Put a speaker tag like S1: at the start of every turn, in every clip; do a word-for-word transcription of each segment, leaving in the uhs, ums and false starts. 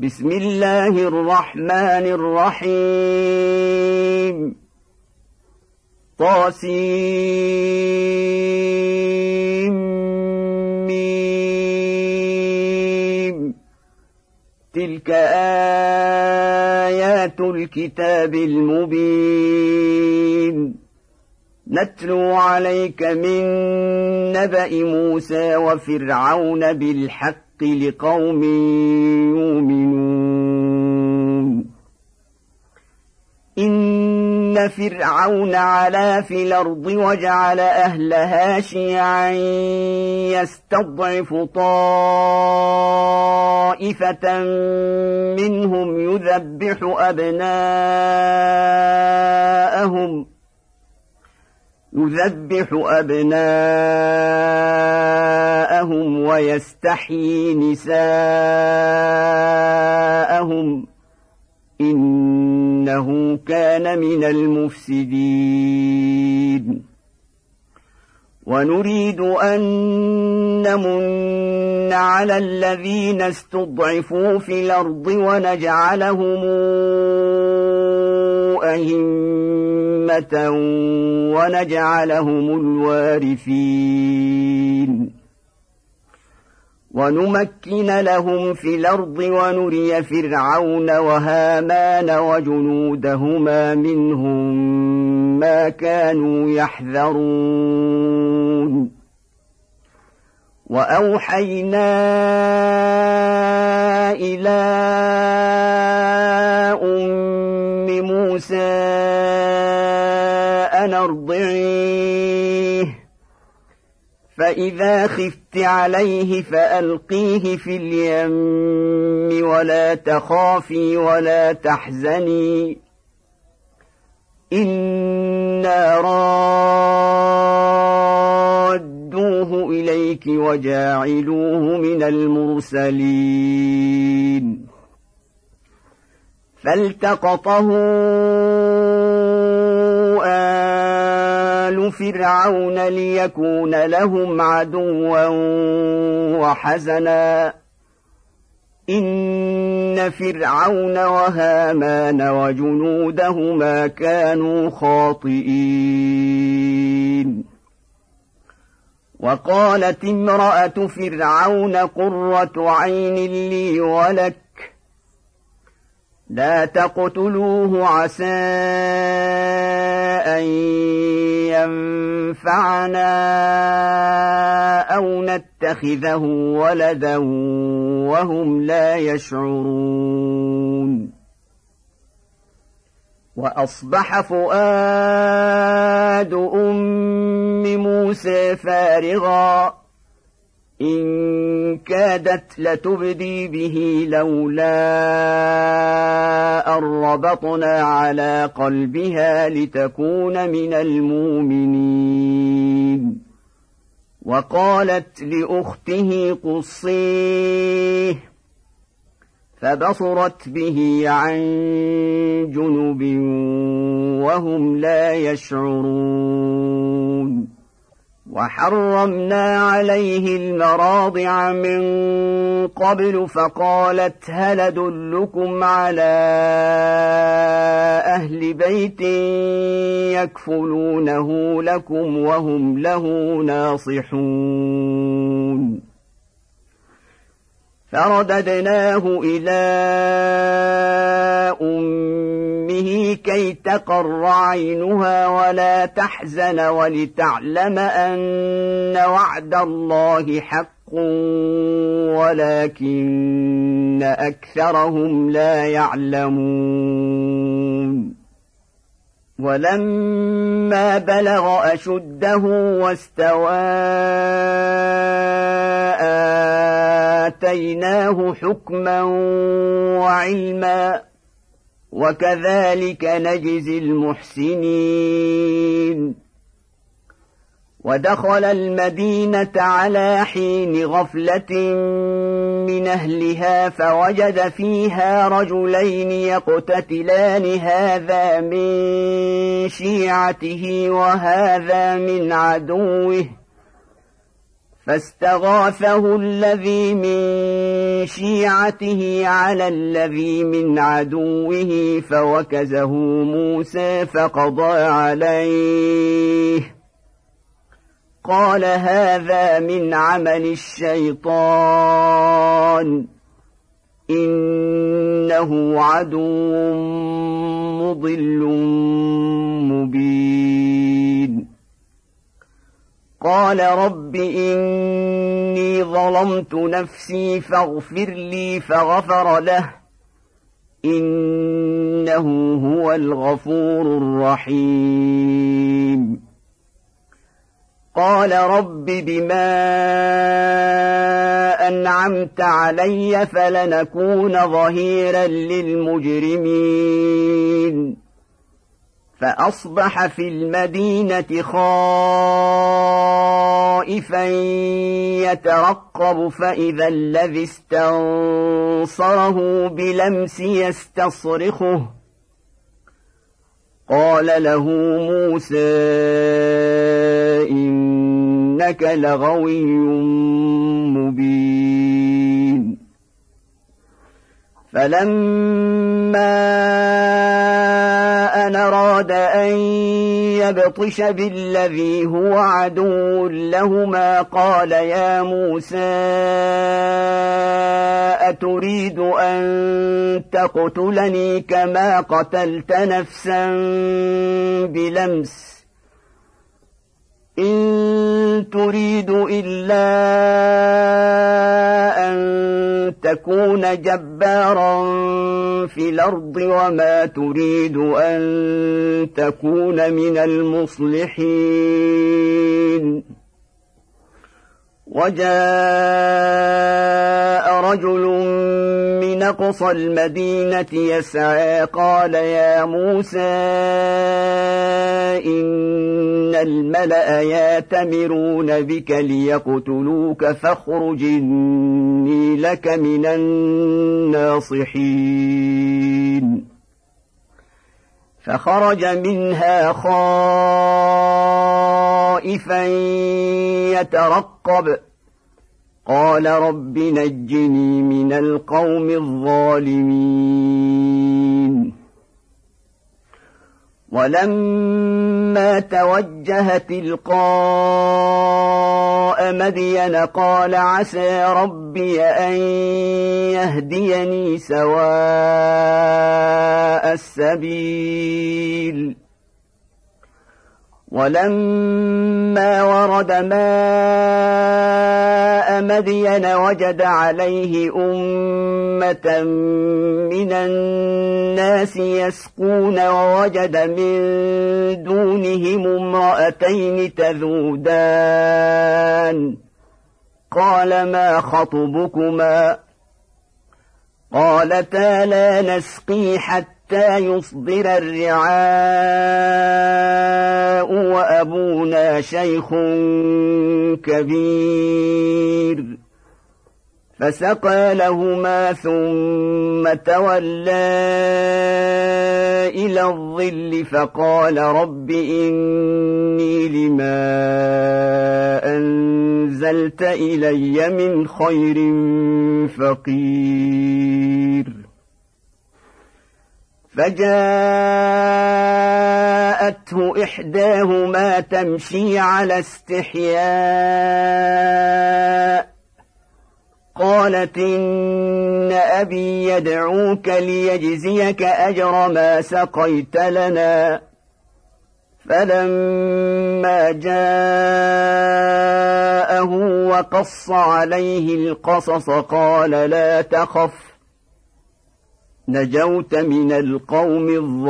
S1: بسم الله الرحمن الرحيم طاسيم تلك آيات الكتاب المبين نتلو عليك من نبأ موسى وفرعون بالحق لقوم يؤمنون إن فرعون علا في الأرض وجعل أهلها شيعا يستضعف طائفة منهم يذبح أبناءهم يذبح أبناءهم ويستحيي نساءهم إنه كان من المفسدين ونريد أن نمن على الذين استضعفوا في الأرض ونجعلهم أئمة ونجعلهم الوارثين ونمكن لهم في الأرض ونري فرعون وهامان وجنودهما منهم ما كانوا يحذرون وأوحينا إلى أم موسى أن أرضعيه فإذا خفت عليه فألقيه في اليم ولا تخافي ولا تحزني إنا رادوه إليك وجاعلوه من المرسلين فالتقطه آل فرعون ليكون لهم عدوا وحزنا إن فرعون وهامان وجنودهما كانوا خاطئين وقالت امرأة فرعون قرة عين لي ولك لا تقتلوه عسى أن ينفعنا أو نتخذه ولدا وهم لا يشعرون وأصبح فؤاد أم موسى فارغا إن كادت لتبدي به لولا أن ربطنا على قلبها لتكون من المؤمنين وقالت لأخته قصيه فبصرت به عن جنب وهم لا يشعرون وحرمنا عليه المراضع من قبل فقالت هل أدلكم على أهل بيت يكفلونه لكم وهم له ناصحون فرددناه إلى أمه كي تقر عينها ولا تحزن ولتعلم أن وعد الله حق ولكن أكثرهم لا يعلمون ولما بلغ أشده واستوى آتيناه حكما وعلما وكذلك نجزي المحسنين ودخل المدينة على حين غفلة من أهلها فوجد فيها رجلين يقتتلان هذا من شيعته وهذا من عدوه فاستغاثه الذي من شيعته على الذي من عدوه فوكزه موسى فقضى عليه قال هذا من عمل الشيطان إنه عدو مضل مبين قال رب إني ظلمت نفسي فاغفر لي فغفر له إنه هو الغفور الرحيم قال رب بما أنعمت علي فلنكون ظهيرا للمجرمين فأصبح في المدينة خائفا يترقب فإذا الذي استنصره بلمس يستصرخه قال له موسى إنك لغوي مبين فلما أن أراد أن يبطش بالذي هو عدو لهما قال يا موسى أتريد أن تقتلني كما قتلت نفسا بلمس إن تريد إلا أن تكون جبارا في الأرض وما تريد أن تكون من المصلحين وجاء رجل من أقصى المدينة يسعى قال يا موسى إن الملأ يأتمرون بك ليقتلوك فاخرج إني لك من الناصحين فخرج منها خائفا يترقب قال رب نجني من القوم الظالمين ولما توجه تلقاء مدين قال عسى ربي أن يهديني سواء السبيل ولما ورد ماء مدين وجد عليه أمة من الناس يسقون ووجد من دونهم امرأتين تذودان قال ما خطبكما قالتا لا نسقي حتى يصدر الرعاء وأبونا شيخ كبير فسقى لهما ثم تولى إلى الظل فقال رب إني لما أنزلت إلي من خير فقير فجاءته إحداهما تمشي على استحياء قالت إن أبي يدعوك ليجزيك أجر ما سقيت لنا فلما جاءه وقص عليه القصص قال لا تخف نجوت من القوم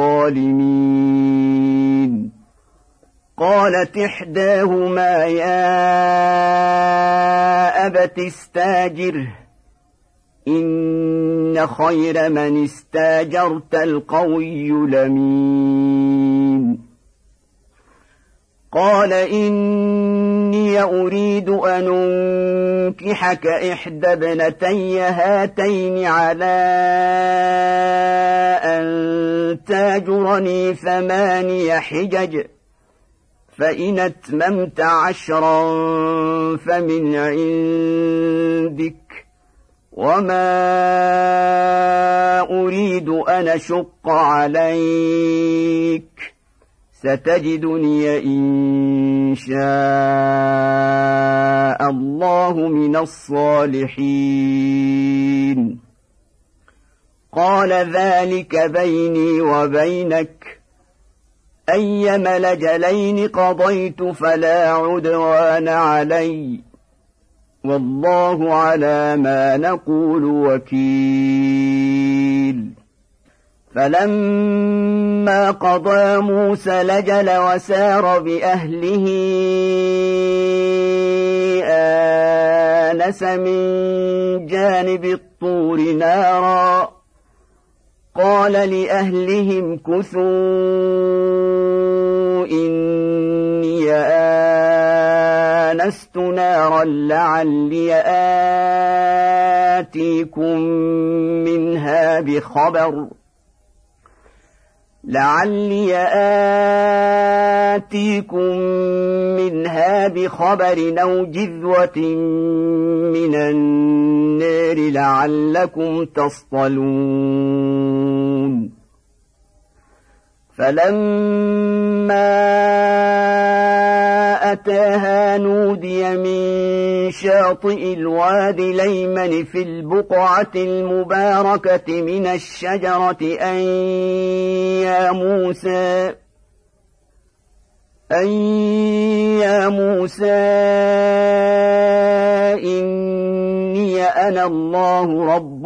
S1: الظالمين قالت إحداهما يا أبت استاجره إن خير من استاجرت القوي الأمين قال إني أريد أن أنكحك إحدى ابنتي هاتين على أن تاجرني ثماني حجج فإن أتممت عشرا فمن عندك وما أريد أن أشق عليك ستجدني إن شاء الله من الصالحين. قال ذلك بيني وبينك أيما الأجلين قضيت فلا عدوان علي والله على ما نقول وكيل. فلما قضى موسى الأجل وسار بأهله آنس من جانب الطور نارا قال لأهلهم كثوا إني آنست نارا لعلي آتيكم منها بخبر لعلي آتيكم منها بخبر أو جذوة من النار لعلكم تصطلون. فلما أتاها نودي من شاطئ الوادي الأيمن في البقعة المباركة من الشجرة أن يا موسى أن يا موسى إني أنا الله رب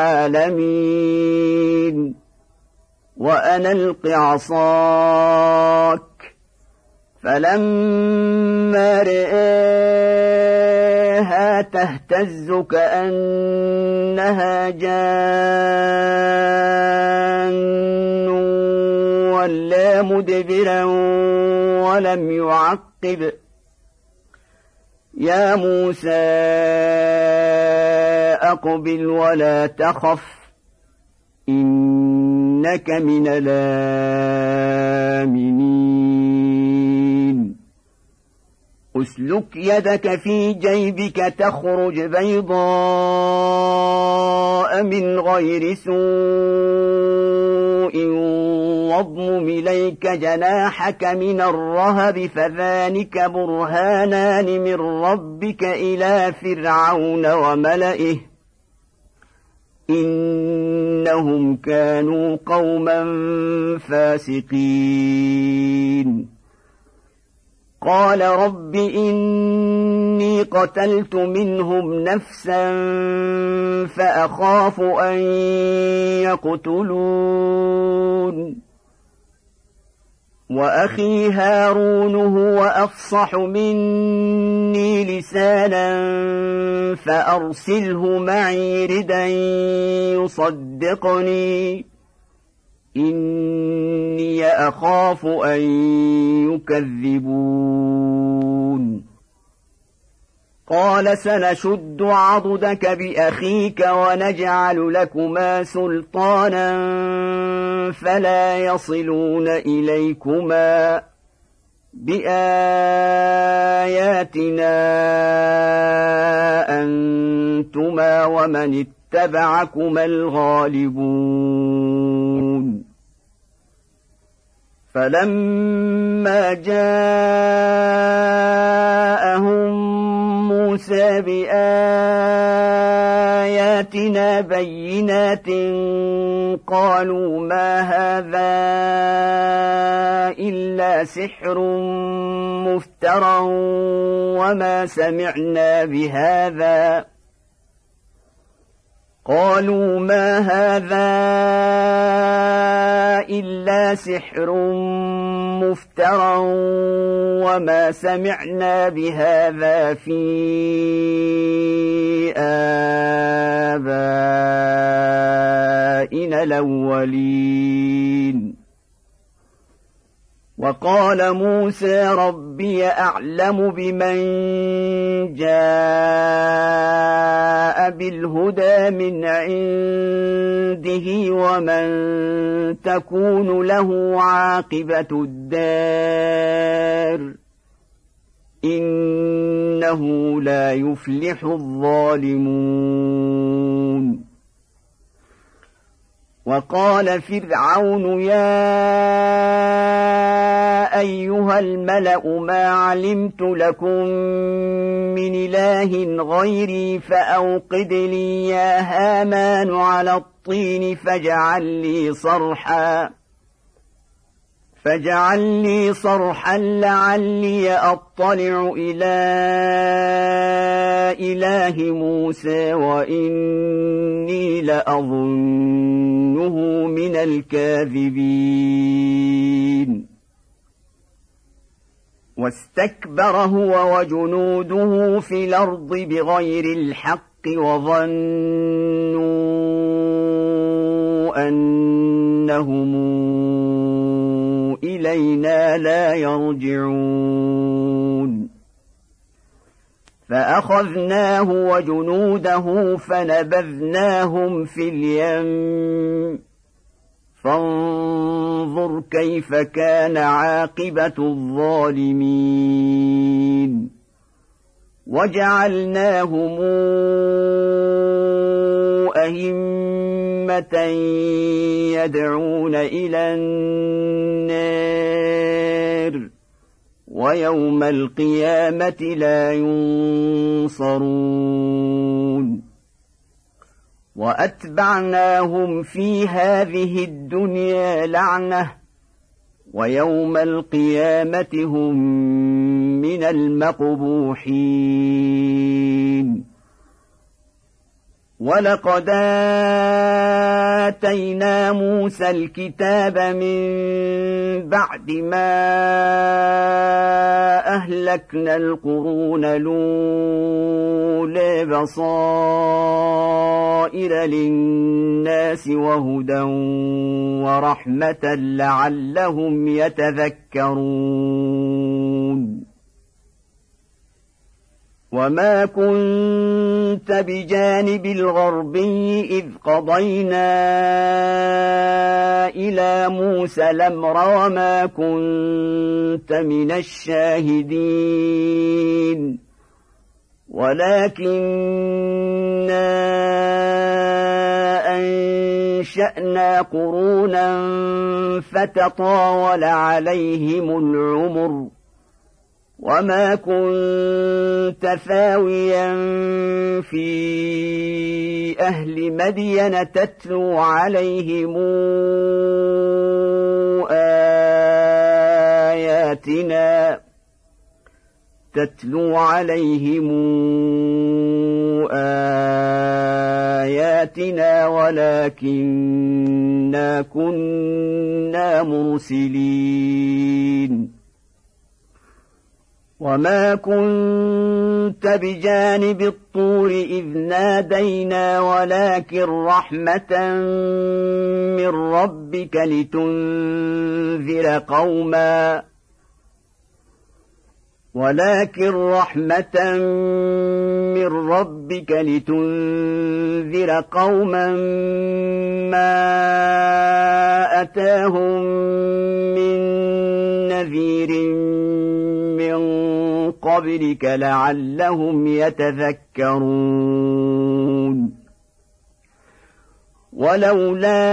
S1: العالمين وأنا ألق عصاك. فلما رآها تهتز كأنها جان ولا مدبرا ولم يعقب يا موسى أقبل ولا تخف إنك من الآمنين. أسلك يدك في جيبك تخرج بيضاء من غير سوء واضمم إليك جناحك من الرهب فذلك برهانان من ربك إلى فرعون وملئه إنهم كانوا قوما فاسقين. قال رب إني قتلت منهم نفسا فأخاف أن يقتلون وأخي هارون هو أفصح مني لسانا فأرسله معي ردا يصدقني إني أخاف أن يكذبون. قال سنشد عضدك بأخيك ونجعل لكما سلطانا فلا يصلون إليكما بآياتنا أنتما ومن اتبعكما الغالبون. فلما جاءهم موسى بآياتنا بينات قالوا ما هذا إلا سحر مفترى وما سمعنا بهذا قالوا ما هذا إلا سحر مفترى وما سمعنا بهذا في آبائنا الأولين. وقال موسى ربي أعلم بمن جاء بالهدى من عنده ومن تكون له عاقبة الدار إنه لا يفلح الظالمون. وقال فرعون يا أيها الملأ ما علمت لكم من إله غيري فأوقد لي يا هامان على الطين فاجعل لي صرحا فاجعل لي صرحا لعلي أطلع إلى إله موسى وإني لأظنه من الكاذبين. واستكبر هو وجنوده في الأرض بغير الحق وظنوا أنهم إلينا لا يرجعون. فأخذناه وجنوده فنبذناهم في اليم فانظر كيف كان عاقبة الظالمين. وجعلناهم أئمة يدعون إلى النار ويوم القيامة لا ينصرون. وأتبعناهم في هذه الدنيا لعنة ويوم القيامة هم من المقبوحين. ولقد آتينا موسى الكتاب من بعد ما أهلكنا القرون الأولى بصائر للناس وهدى ورحمة لعلهم يتذكرون. وما كنت بجانب الغربي إذ قضينا إلى موسى الأمر وما كنت من الشاهدين ولكننا أنشأنا قرونا فتطاول عليهم العمر وما كنت ثاويا في أهل مدين تتلو عليهم آياتنا تتلو عليهم آياتنا ولكننا كنا مرسلين. وما كنت بجانب الطور إذ نادينا ولكن رحمة من ربك لتنذر قوما ولكن رحمة من ربك لتنذر قوما ما أتاهم من نذير من قبلك لعلهم يتذكرون. ولولا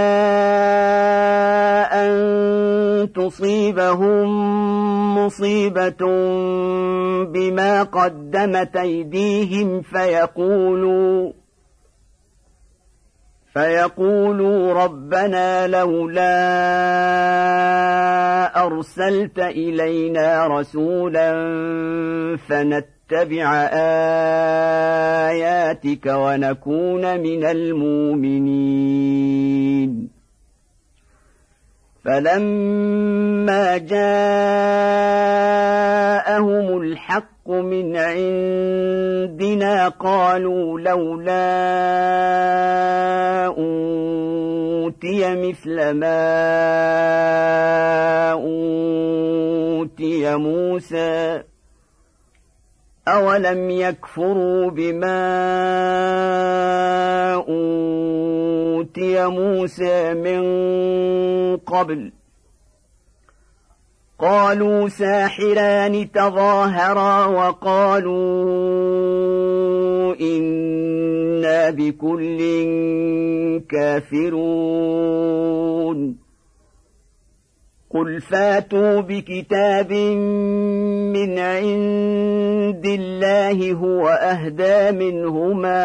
S1: أن تصيبهم مصيبة بما قدمت أيديهم فيقولوا فيقولوا ربنا لولا أرسلت إلينا رسولا فنتبع آياتك ونكون من المؤمنين. فلما جاءهم الحق من عندنا قالوا لولا أوتي مثل ما أوتي موسى أولم يكفروا بما أوتي موسى من قبل قالوا ساحران تظاهرا وقالوا إنا بكل كافرون قل فاتوا بكتاب من عند الله هو أهدى منهما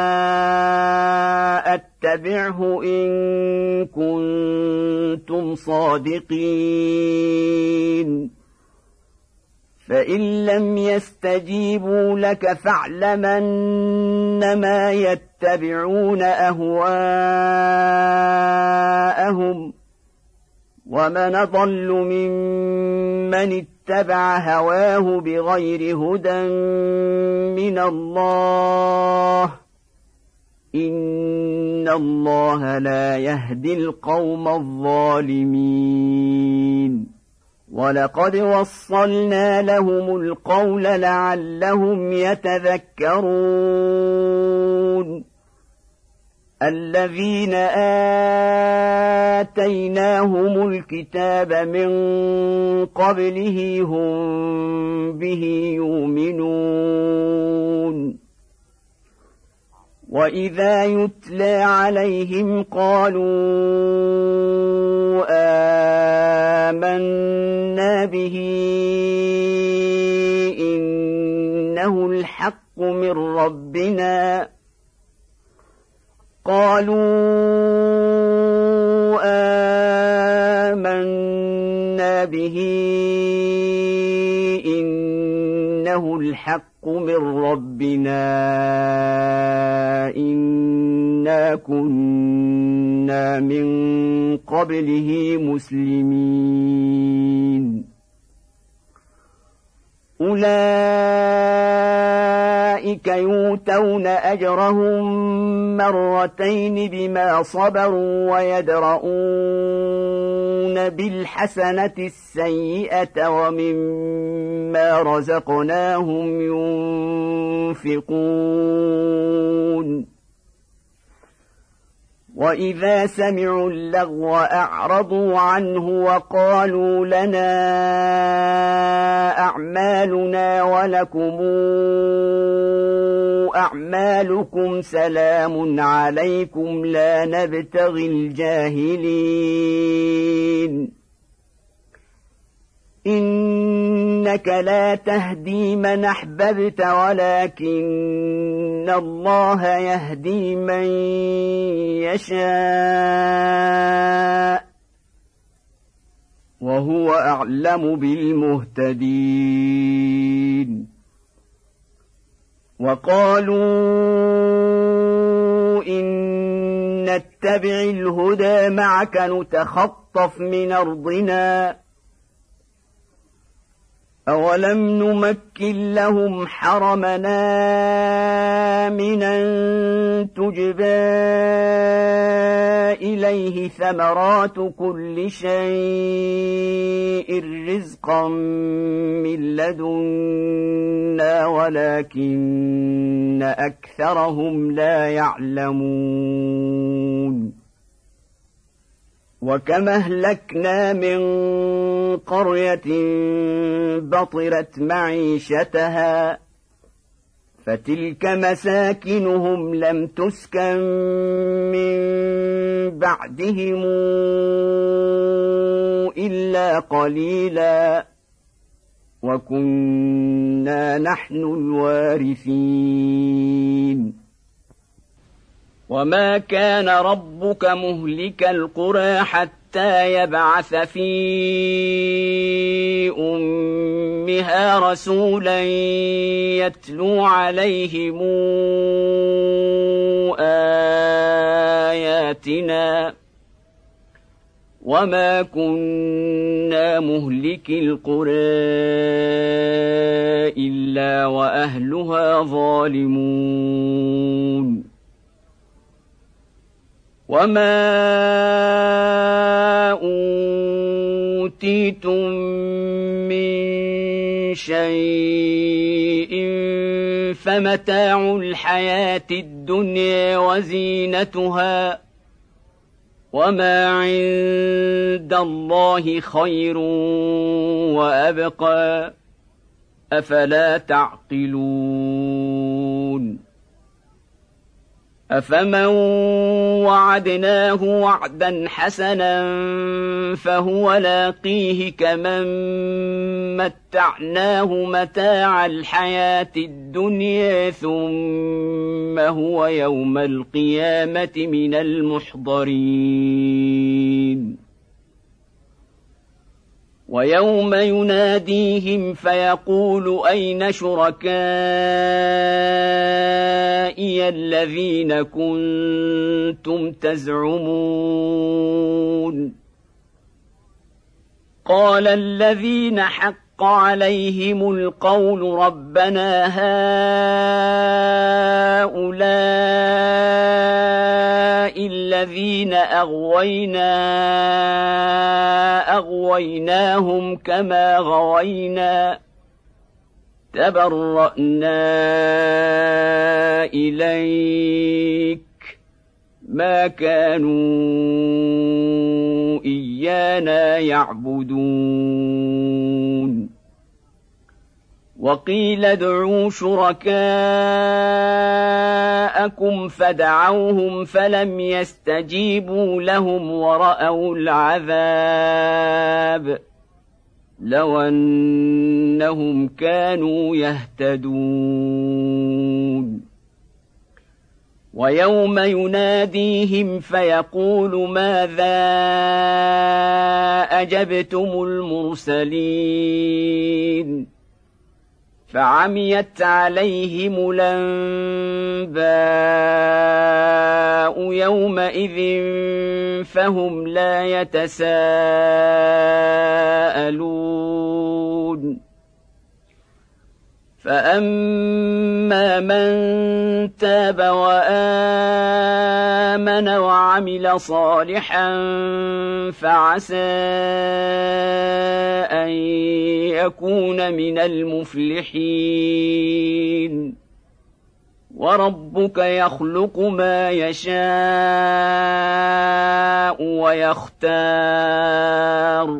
S1: أتبعه إن كنتم صادقين فإن لم يستجيبوا لك فاعلم أنما يتبعون أهواءهم ومن أضل ممن اتبع هواه بغير هدى من الله إن الله لا يهدي القوم الظالمين ولقد وصلنا لهم القول لعلهم يتذكرون الذين آتيناهم الكتاب من قبله هم به يؤمنون وإذا يتلى عليهم قالوا آمنا به إنه الحق من ربنا قالوا آمنا به إنه الحق من ربنا إنا كنا من قبله مسلمين أولئك يؤتون أجرهم مرتين بما صبروا ويدرؤون بالحسنة السيئة ومما رزقناهم ينفقون وإذا سمعوا اللغو أعرضوا عنه وقالوا لنا أعمالنا ولكم أعمالكم سلام عليكم لا نبتغي الجاهلين إنك لا تهدي من أحببت ولكن الله يهدي من يشاء وهو أعلم بالمهتدين وقالوا إن نتبع الهدى معك نتخطف من أرضنا أولم نمكن لهم حرمنا آمنا تجبى إليه ثمرات كل شيء رزقا من لدنا ولكن أكثرهم لا يعلمون وكم أهلكنا من قرية بطرت معيشتها فتلك مساكنهم لم تسكن من بعدهم إلا قليلا وكنا نحن الوارثين وما كان ربك مهلك القرى حتى يبعث في أمها رسولا يتلو عليهم آياتنا وما كنا مهلك القرى إلا وأهلها ظالمون وما أوتيتم من شيء فمتاع الحياة الدنيا وزينتها وما عند الله خير وأبقى أفلا تعقلون أفمن وعدناه وعدا حسنا فهو لاقيه كمن متعناه متاع الحياة الدنيا ثم هو يوم القيامة من المحضرين ويوم يناديهم فيقول أين شركائي الذين كنتم تزعمون قال الذين حق عليهم القول ربنا هؤلاء الذين أغوينا أغويناهم كما غوينا تبرأنا إليك ما كانوا إيانا يعبدون وقيل ادعوا شركاءكم فدعوهم فلم يستجيبوا لهم ورأوا العذاب لو أنهم كانوا يهتدون ويوم يناديهم فيقول ماذا أجبتم المرسلين فعميت عليهم الأنباء يومئذ فهم لا يتساءلون فأما من تاب وآمن وعمل صالحا فعسى أن يكون من المفلحين وربك يخلق ما يشاء ويختار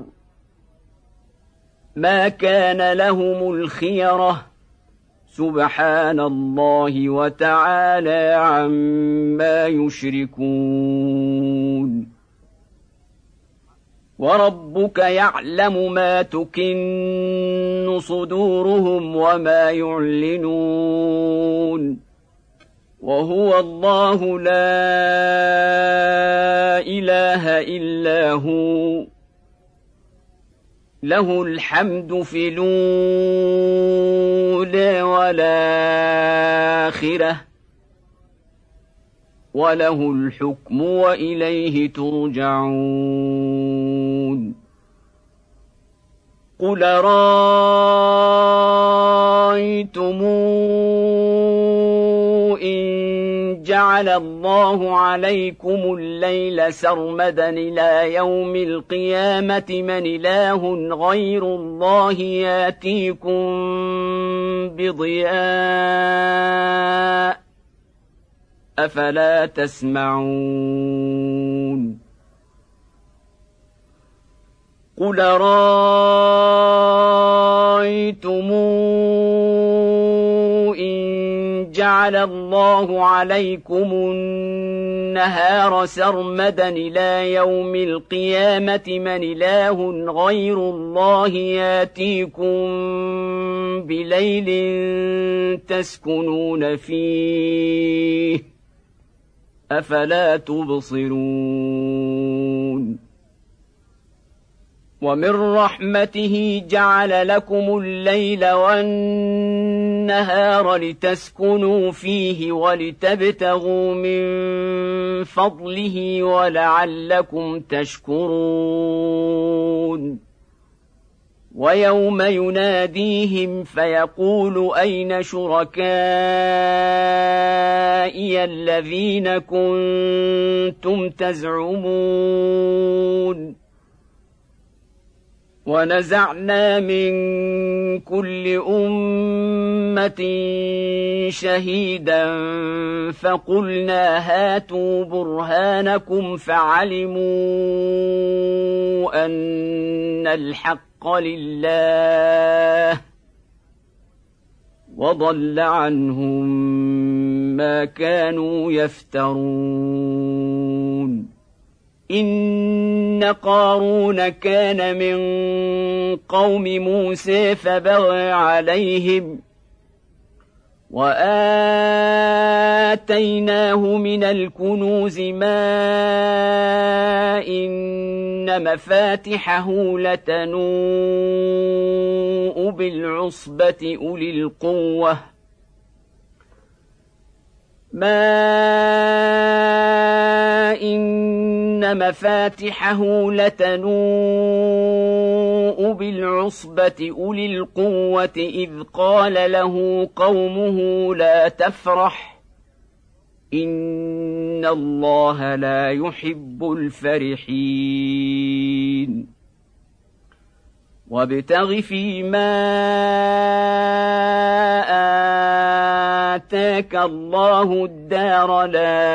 S1: ما كان لهم الخيرة سبحان الله وتعالى عما يشركون وربك يعلم ما تكن صدورهم وما يعلنون وهو الله لا إله إلا هو له الحمد في الأولى والآخرة وله الحكم وإليه ترجعون قل رأيتم إن جعل الله عليكم الليل سرمدا إلى يوم القيامة من إله غير الله ياتيكم بضياء أفلا تسمعون قل رأيتم إن جعل الله عليكم النهار سرمدا إلى يوم القيامة من إله غير الله ياتيكم بليل تسكنون فيه أفلا تبصرون ومن رحمته جعل لكم الليل والنهار لتسكنوا فيه ولتبتغوا من فضله ولعلكم تشكرون ويوم يناديهم فيقول أين شركائي الذين كنتم تزعمون ونزعنا من كل أمة شهيدا فقلنا هاتوا برهانكم فعلموا أن الحق لله وضل عنهم ما كانوا يفترون. إن قارون كان من قوم موسى فبغى عليهم وآتيناه من الكنوز ما إن مفاتحه لتنوء بالعصبة أولي القوة ما إن مفاتحه لتنوء بالعصبة أولي القوة إذ قال له قومه لا تفرح إن الله لا يحب الفرحين. وابتغ فيما آتاك الله الدار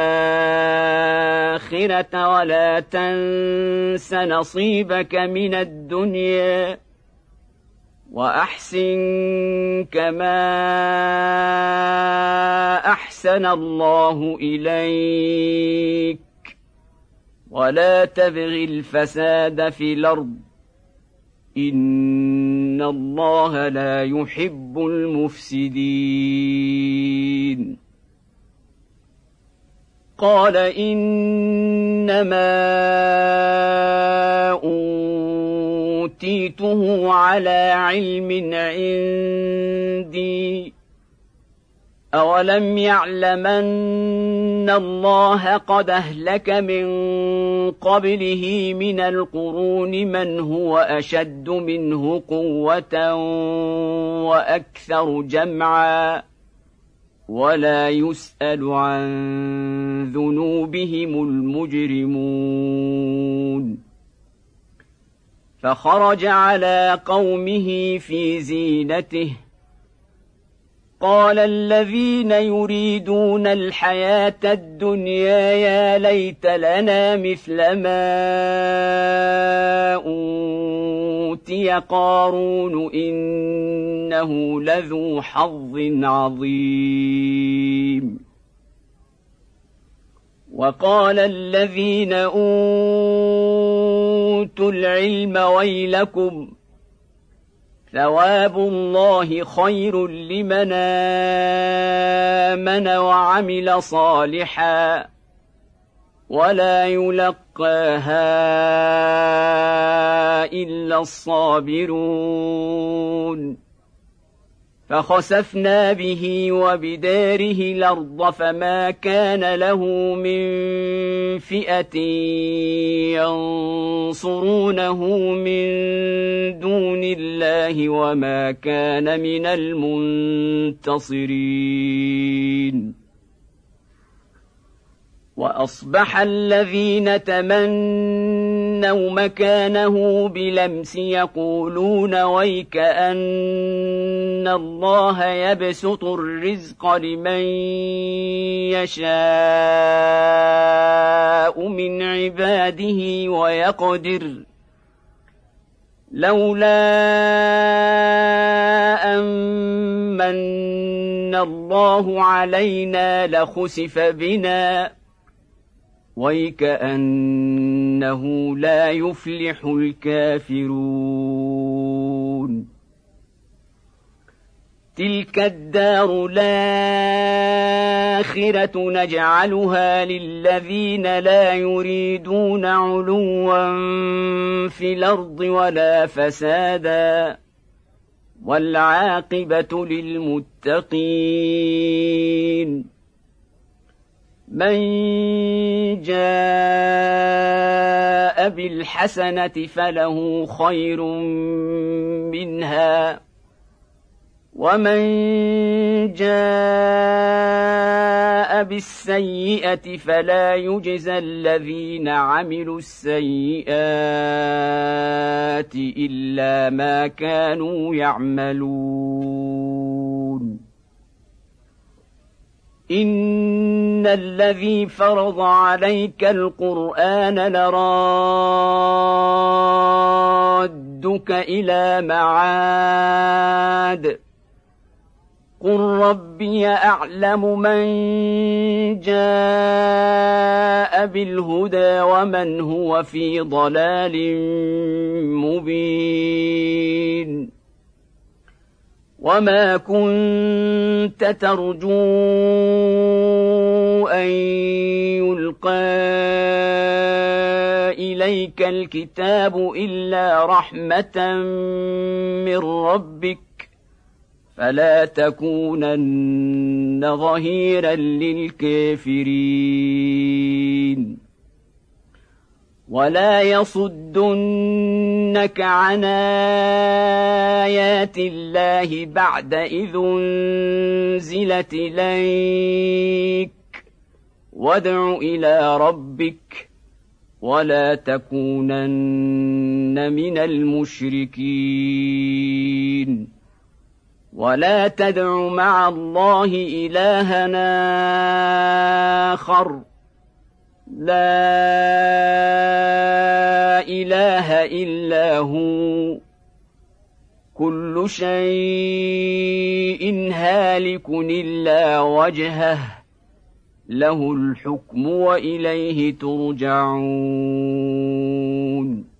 S1: الآخرة ولا تنس نصيبك من الدنيا وأحسن كما أحسن الله إليك ولا تبغ الفساد في الأرض إن الله لا يحب المفسدين. قال إنما أوتيته على علم عندي أولم يعلم أن الله قد أهلك من قبله من القرون من هو أشد منه قوة وأكثر جمعا ولا يسأل عن ذنوبهم المجرمون. فخرج على قومه في زينته قال الذين يريدون الحياة الدنيا يا ليت لنا مثل ما أوتي قارون إنه لذو حظ عظيم. وقال الذين أوتوا العلم ويلكم ثواب الله خير لمن آمن وعمل صالحا ولا يلقاها إلا الصابرون. فخسفنا به وبداره الأرض فما كان له من فئة ينصرونه من دون الله وما كان من المنتصرين. وأصبح الذين تمنوا مكانه بلمس يقولون ويك أن الله يبسط الرزق لمن يشاء من عباده ويقدر لولا أمن الله علينا لخسف بنا ويكأنه لا يفلح الكافرون. تلك الدار الآخرة نجعلها للذين لا يريدون علوا في الأرض ولا فسادا والعاقبة للمتقين. من جاء بالحسنة فله خير منها ومن جاء بالسيئة فلا يجزى الذين عملوا السيئات إلا ما كانوا يعملون إن الذي فرض عليك القرآن لرادك إلى معاد قل ربي أعلم من جاء بالهدى ومن هو في ضلال مبين وما كنت ترجو أن يلقى إليك الكتاب إلا رحمة من ربك فلا تكونن ظهيرا للكافرين ولا يصدنك عن آيات الله بعد إذ أنزلت إليك وادع إلى ربك ولا تكونن من المشركين ولا تدع مع الله إلها آخر لا إله إلا هو كل شيء هالك إلا وجهه له الحكم وإليه ترجعون